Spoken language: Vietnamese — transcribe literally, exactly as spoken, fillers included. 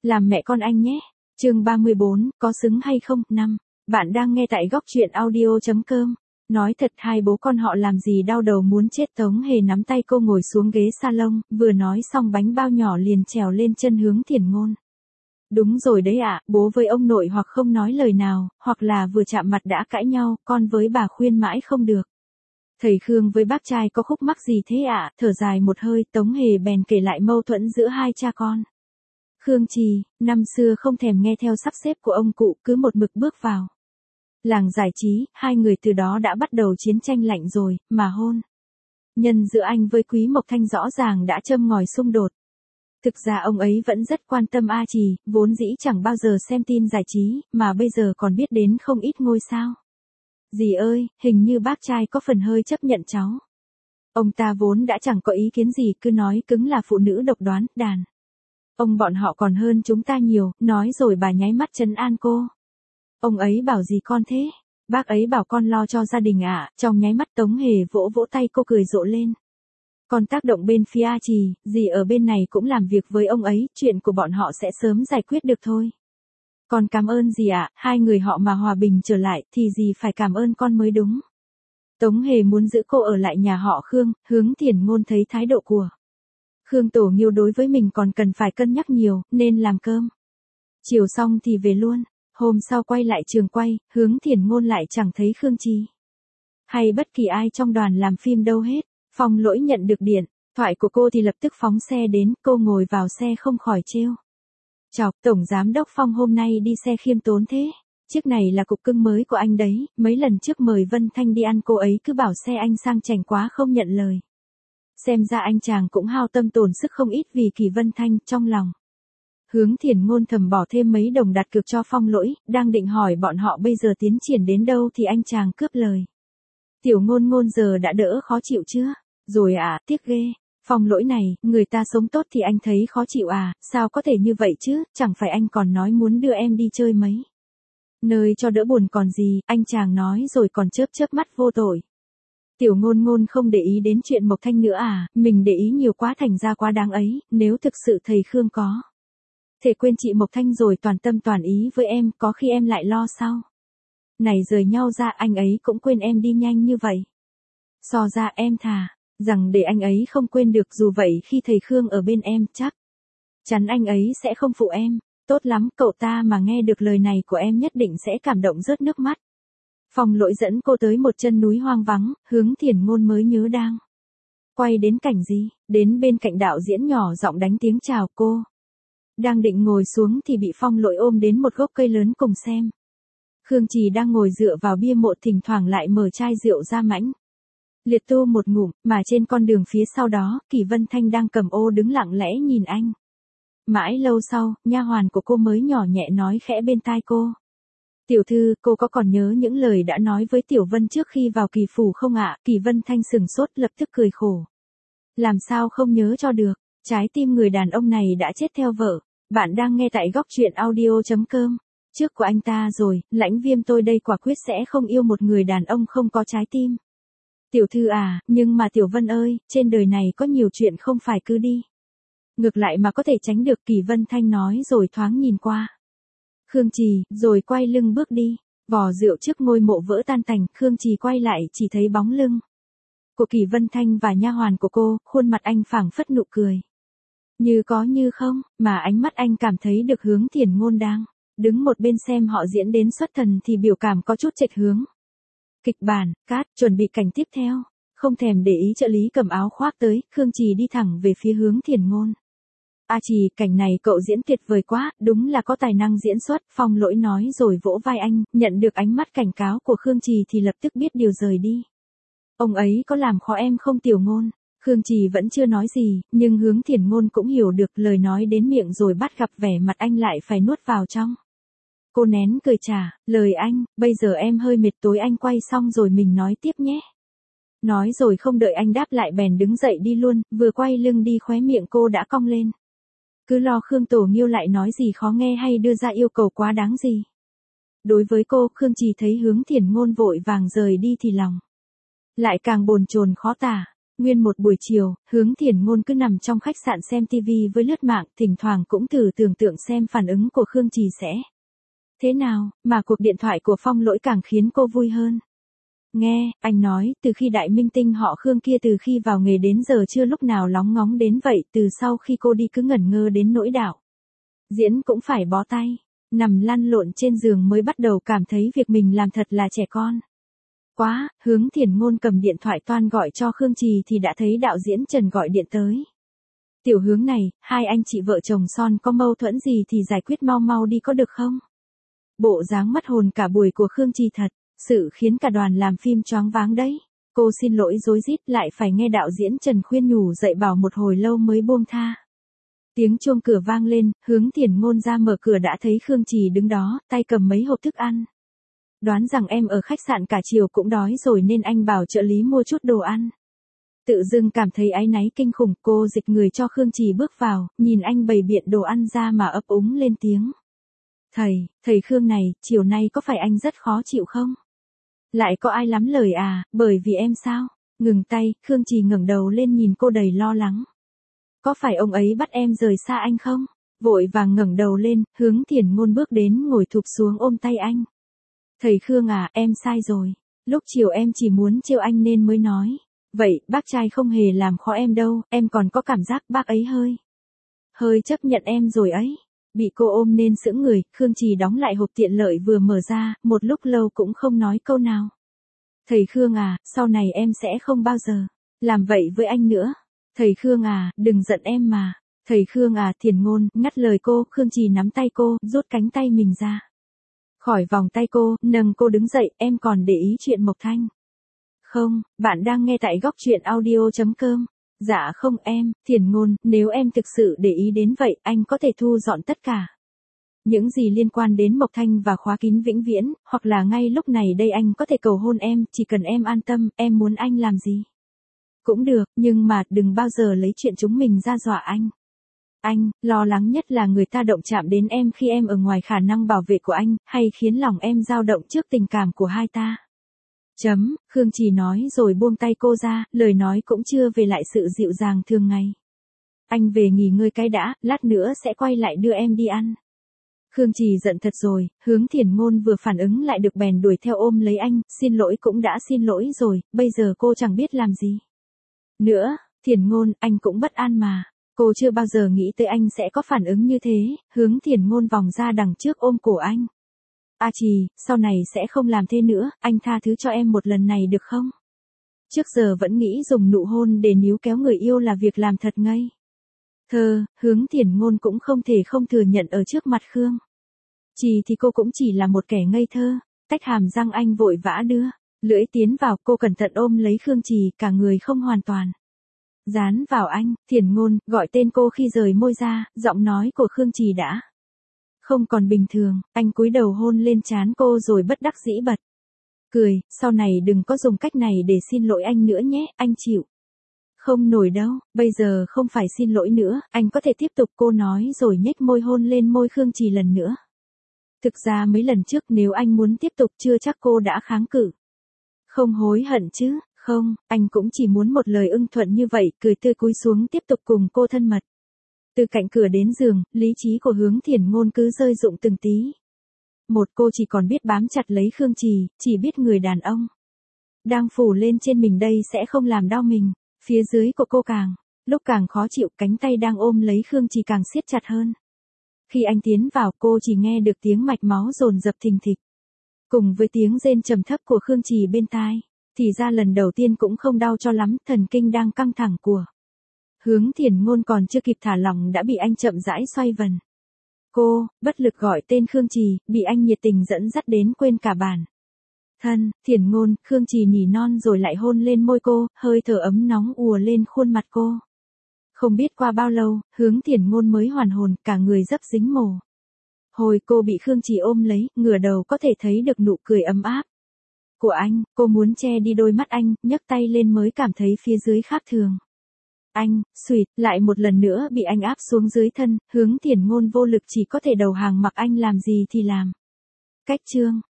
Làm mẹ con anh nhé. Chương ba mươi bốn, có xứng hay không? Năm. Bạn đang nghe tại góc truyện audio chấm com. Nói thật, hai bố con họ làm gì đau đầu muốn chết. Tống Hề nắm tay cô ngồi xuống ghế salon, vừa nói xong bánh bao nhỏ liền trèo lên chân Hướng Thiển Ngôn. Đúng rồi đấy ạ, bố với ông nội hoặc không nói lời nào, hoặc là vừa chạm mặt đã cãi nhau, con với bà khuyên mãi không được. Thầy Khương với bác trai có khúc mắc gì thế ạ? Thở dài một hơi, Tống Hề bèn kể lại mâu thuẫn giữa hai cha con. Khương Trì, năm xưa không thèm nghe theo sắp xếp của ông cụ, cứ một mực bước vào làng giải trí, hai người từ đó đã bắt đầu chiến tranh lạnh rồi, mà hôn nhân giữa anh với Quý Mộc Thanh rõ ràng đã châm ngòi xung đột. Thực ra ông ấy vẫn rất quan tâm A Trì, vốn dĩ chẳng bao giờ xem tin giải trí, mà bây giờ còn biết đến không ít ngôi sao. Dì ơi, hình như bác trai có phần hơi chấp nhận cháu. Ông ta vốn đã chẳng có ý kiến gì, cứ nói cứng là phụ nữ độc đoán, đàn ông bọn họ còn hơn chúng ta nhiều, nói rồi bà nháy mắt trấn an cô. Ông ấy bảo gì con thế? Bác ấy bảo con lo cho gia đình ạ. À. Trong nháy mắt Tống Hề vỗ vỗ tay cô cười rộ lên. Con tác động bên phía A Trì, dì ở bên này cũng làm việc với ông ấy, chuyện của bọn họ sẽ sớm giải quyết được thôi. Con cảm ơn dì ạ, à, hai người họ mà hòa bình trở lại thì dì phải cảm ơn con mới đúng. Tống Hề muốn giữ cô ở lại nhà họ Khương. Hướng Thiển Ngôn thấy thái độ của Khương Tổ Nghiêu đối với mình còn cần phải cân nhắc nhiều, nên làm cơm chiều xong thì về luôn. Hôm sau quay lại trường quay, Hướng Thiển Ngôn lại chẳng thấy Khương Trì hay bất kỳ ai trong đoàn làm phim đâu hết. Phong Lỗi nhận được điện thoại của cô thì lập tức phóng xe đến, cô ngồi vào xe không khỏi trêu chọc. Tổng giám đốc Phong hôm nay đi xe khiêm tốn thế. Chiếc này là cục cưng mới của anh đấy, mấy lần trước mời Vân Thanh đi ăn cô ấy cứ bảo xe anh sang chảnh quá không nhận lời. Xem ra anh chàng cũng hao tâm tổn sức không ít vì Kỳ Vân Thanh. Trong lòng Hướng Thiển Ngôn thầm bỏ thêm mấy đồng đặt cược cho Phong Lỗi, đang định hỏi bọn họ bây giờ tiến triển đến đâu thì anh chàng cướp lời. Tiểu Ngôn Ngôn giờ đã đỡ khó chịu chưa? Rồi à, tiếc ghê. Phong Lỗi này, người ta sống tốt thì anh thấy khó chịu à, sao có thể như vậy chứ, chẳng phải anh còn nói muốn đưa em đi chơi mấy nơi cho đỡ buồn còn gì, anh chàng nói rồi còn chớp chớp mắt vô tội. Tiểu Ngôn Ngôn không để ý đến chuyện Mộc Thanh nữa à, mình để ý nhiều quá thành ra quá đáng ấy, nếu thực sự thầy Khương có thể quên chị Mộc Thanh rồi toàn tâm toàn ý với em, có khi em lại lo sao? Này rời nhau ra anh ấy cũng quên em đi nhanh như vậy. So ra em thà rằng để anh ấy không quên được, dù vậy khi thầy Khương ở bên em chắc chắn anh ấy sẽ không phụ em. Tốt lắm, cậu ta mà nghe được lời này của em nhất định sẽ cảm động rớt nước mắt. Phong Lỗi dẫn cô tới một chân núi hoang vắng, Hướng Thiển Ngôn mới nhớ đang quay đến cảnh gì, đến bên cạnh đạo diễn nhỏ giọng đánh tiếng chào cô. Đang định ngồi xuống thì bị Phong Lỗi ôm đến một gốc cây lớn cùng xem. Khương Trì đang ngồi dựa vào bia mộ, thỉnh thoảng lại mở chai rượu ra mãnh liệt tu một ngụm, mà trên con đường phía sau đó, Kỳ Vân Thanh đang cầm ô đứng lặng lẽ nhìn anh. Mãi lâu sau, nha hoàn của cô mới nhỏ nhẹ nói khẽ bên tai cô. Tiểu thư, cô có còn nhớ những lời đã nói với Tiểu Vân trước khi vào Kỳ phủ không ạ? Kỳ Vân Thanh sừng sốt lập tức cười khổ. Làm sao không nhớ cho được, trái tim người đàn ông này đã chết theo vợ. Bạn đang nghe tại góc truyện audio chấm com. Trước của anh ta rồi, Lãnh Viêm tôi đây quả quyết sẽ không yêu một người đàn ông không có trái tim. Tiểu thư à, nhưng mà Tiểu Vân ơi, trên đời này có nhiều chuyện không phải cứ đi ngược lại mà có thể tránh được, Kỳ Vân Thanh nói rồi thoáng nhìn qua Khương Trì, rồi quay lưng bước đi. Vò rượu trước ngôi mộ vỡ tan tành, Khương Trì quay lại chỉ thấy bóng lưng của Kỳ Vân Thanh và nha hoàn của cô, khuôn mặt anh phảng phất nụ cười như có như không, mà ánh mắt anh cảm thấy được Hướng Thiển Ngôn đang đứng một bên xem họ diễn đến xuất thần thì biểu cảm có chút chệch hướng. Kịch bản, cát, chuẩn bị cảnh tiếp theo. Không thèm để ý trợ lý cầm áo khoác tới, Khương Trì đi thẳng về phía Hướng Thiển Ngôn. A Trì, cảnh này cậu diễn tuyệt vời quá, đúng là có tài năng diễn xuất, Phong Lỗi nói rồi vỗ vai anh, nhận được ánh mắt cảnh cáo của Khương Trì thì lập tức biết điều rời đi. Ông ấy có làm khó em không Tiểu Ngôn? Khương Trì vẫn chưa nói gì, nhưng Hướng Thiển Ngôn cũng hiểu được lời nói đến miệng rồi bắt gặp vẻ mặt anh lại phải nuốt vào trong. Cô nén cười trả, lời anh, bây giờ em hơi mệt, tối anh quay xong rồi mình nói tiếp nhé. Nói rồi không đợi anh đáp lại bèn đứng dậy đi luôn, vừa quay lưng đi khóe miệng cô đã cong lên. Cứ lo Khương Tổ Nghiêu lại nói gì khó nghe hay đưa ra yêu cầu quá đáng gì. Đối với cô, Khương Trì thấy Hướng Thiển Ngôn vội vàng rời đi thì lòng lại càng bồn chồn khó tả. Nguyên một buổi chiều, Hướng Thiển Ngôn cứ nằm trong khách sạn xem tivi với lướt mạng, thỉnh thoảng cũng thử tưởng tượng xem phản ứng của Khương Trì sẽ thế nào, mà cuộc điện thoại của Phong Lỗi càng khiến cô vui hơn. Nghe, anh nói, từ khi đại minh tinh họ Khương kia từ khi vào nghề đến giờ chưa lúc nào lóng ngóng đến vậy, từ sau khi cô đi cứ ngẩn ngơ đến nỗi đạo diễn cũng phải bó tay, nằm lăn lộn trên giường mới bắt đầu cảm thấy việc mình làm thật là trẻ con. Quá, Hướng Thiển Ngôn cầm điện thoại toan gọi cho Khương Trì thì đã thấy đạo diễn Trần gọi điện tới. Tiểu Hướng này, hai anh chị vợ chồng son có mâu thuẫn gì thì giải quyết mau mau đi có được không? Bộ dáng mất hồn cả buổi của Khương Trì thật, sự khiến cả đoàn làm phim choáng váng đấy. Cô xin lỗi rối rít lại phải nghe đạo diễn Trần khuyên nhủ dạy bảo một hồi lâu mới buông tha. Tiếng chuông cửa vang lên, Hướng Thiển Ngôn ra mở cửa đã thấy Khương Trì đứng đó, tay cầm mấy hộp thức ăn. Đoán rằng em ở khách sạn cả chiều cũng đói rồi nên anh bảo trợ lý mua chút đồ ăn. Tự dưng cảm thấy áy náy kinh khủng, cô dịch người cho Khương Trì bước vào, nhìn anh bày biện đồ ăn ra mà ấp úng lên tiếng. Thầy, thầy Khương này, chiều nay có phải anh rất khó chịu không? Lại có ai lắm lời à, bởi vì em sao? Ngừng tay, Khương Trì ngẩng đầu lên nhìn cô đầy lo lắng. Có phải ông ấy bắt em rời xa anh không? Vội vàng ngẩng đầu lên, Hướng Thiển Ngôn bước đến ngồi thụp xuống ôm tay anh. Thầy Khương à, em sai rồi. Lúc chiều em chỉ muốn trêu anh nên mới nói. Vậy, bác trai không hề làm khó em đâu, em còn có cảm giác bác ấy hơi. Hơi chấp nhận em rồi ấy. Bị cô ôm nên sững người, Khương Trì đóng lại hộp tiện lợi vừa mở ra, một lúc lâu cũng không nói câu nào. Thầy Khương à, sau này em sẽ không bao giờ làm vậy với anh nữa. Thầy Khương à, đừng giận em mà. Thầy Khương à, Thiển Ngôn, ngắt lời cô, Khương Trì nắm tay cô, rút cánh tay mình ra. Khỏi vòng tay cô, nâng cô đứng dậy, em còn để ý chuyện Mộc Thanh. Không, bạn đang nghe tại góc truyện audio chấm com. Dạ không em, Thiển Ngôn, nếu em thực sự để ý đến vậy, anh có thể thu dọn tất cả. Những gì liên quan đến Mộc Thanh và khóa kín vĩnh viễn, hoặc là ngay lúc này đây anh có thể cầu hôn em, chỉ cần em an tâm, em muốn anh làm gì. Cũng được, nhưng mà đừng bao giờ lấy chuyện chúng mình ra dọa anh. Anh, lo lắng nhất là người ta động chạm đến em khi em ở ngoài khả năng bảo vệ của anh, hay khiến lòng em dao động trước tình cảm của hai ta. Chấm, Khương Trì nói rồi buông tay cô ra, lời nói cũng chưa về lại sự dịu dàng thường ngày. Anh về nghỉ ngơi cái đã, lát nữa sẽ quay lại đưa em đi ăn. Khương Trì giận thật rồi, Hướng Thiển Ngôn vừa phản ứng lại được bèn đuổi theo ôm lấy anh, xin lỗi cũng đã xin lỗi rồi, bây giờ cô chẳng biết làm gì. Nữa, Thiển Ngôn, anh cũng bất an mà. Cô chưa bao giờ nghĩ tới anh sẽ có phản ứng như thế, Hướng Thiển Ngôn vòng ra đằng trước ôm cổ anh. A Trì, sau này sẽ không làm thế nữa, anh tha thứ cho em một lần này được không? Trước giờ vẫn nghĩ dùng nụ hôn để níu kéo người yêu là việc làm thật ngây thơ, Hướng Thiển Ngôn cũng không thể không thừa nhận ở trước mặt Khương Trì thì cô cũng chỉ là một kẻ ngây thơ. Tách hàm răng anh vội vã đưa lưỡi tiến vào, cô cẩn thận ôm lấy Khương Trì, cả người không hoàn toàn dán vào anh. Thiển Ngôn, gọi tên cô khi rời môi ra, giọng nói của Khương Trì đã không còn bình thường, anh cúi đầu hôn lên trán cô rồi bất đắc dĩ bật cười, sau này đừng có dùng cách này để xin lỗi anh nữa nhé, anh chịu không nổi đâu, bây giờ không phải xin lỗi nữa, anh có thể tiếp tục, cô nói rồi nhếch môi hôn lên môi Khương Trì lần nữa. Thực ra mấy lần trước nếu anh muốn tiếp tục chưa chắc cô đã kháng cự. Không hối hận chứ, không, anh cũng chỉ muốn một lời ưng thuận như vậy, cười tươi cúi xuống tiếp tục cùng cô thân mật. Từ cạnh cửa đến giường, lý trí của Hướng Thiển Ngôn cứ rơi rụng từng tí. Một, cô chỉ còn biết bám chặt lấy Khương Trì, chỉ biết người đàn ông đang phủ lên trên mình đây sẽ không làm đau mình. Phía dưới của cô càng lúc càng khó chịu, cánh tay đang ôm lấy Khương Trì càng siết chặt hơn. Khi anh tiến vào, cô chỉ nghe được tiếng mạch máu dồn dập thình thịch, cùng với tiếng rên trầm thấp của Khương Trì bên tai. Thì ra lần đầu tiên cũng không đau cho lắm, thần kinh đang căng thẳng của Hướng Thiển Ngôn còn chưa kịp thả lỏng đã bị anh chậm rãi xoay vần. Cô, bất lực gọi tên Khương Trì, bị anh nhiệt tình dẫn dắt đến quên cả bản thân. Thiển Ngôn, Khương Trì nỉ non rồi lại hôn lên môi cô, hơi thở ấm nóng ùa lên khuôn mặt cô. Không biết qua bao lâu, Hướng Thiển Ngôn mới hoàn hồn, cả người dấp dính mồ hồi, cô bị Khương Trì ôm lấy, ngửa đầu có thể thấy được nụ cười ấm áp của anh. Cô muốn che đi đôi mắt anh, nhấc tay lên mới cảm thấy phía dưới khác thường. Anh, suýt, lại một lần nữa bị anh áp xuống dưới thân, Hướng Thiển Ngôn vô lực chỉ có thể đầu hàng mặc anh làm gì thì làm. Cách chương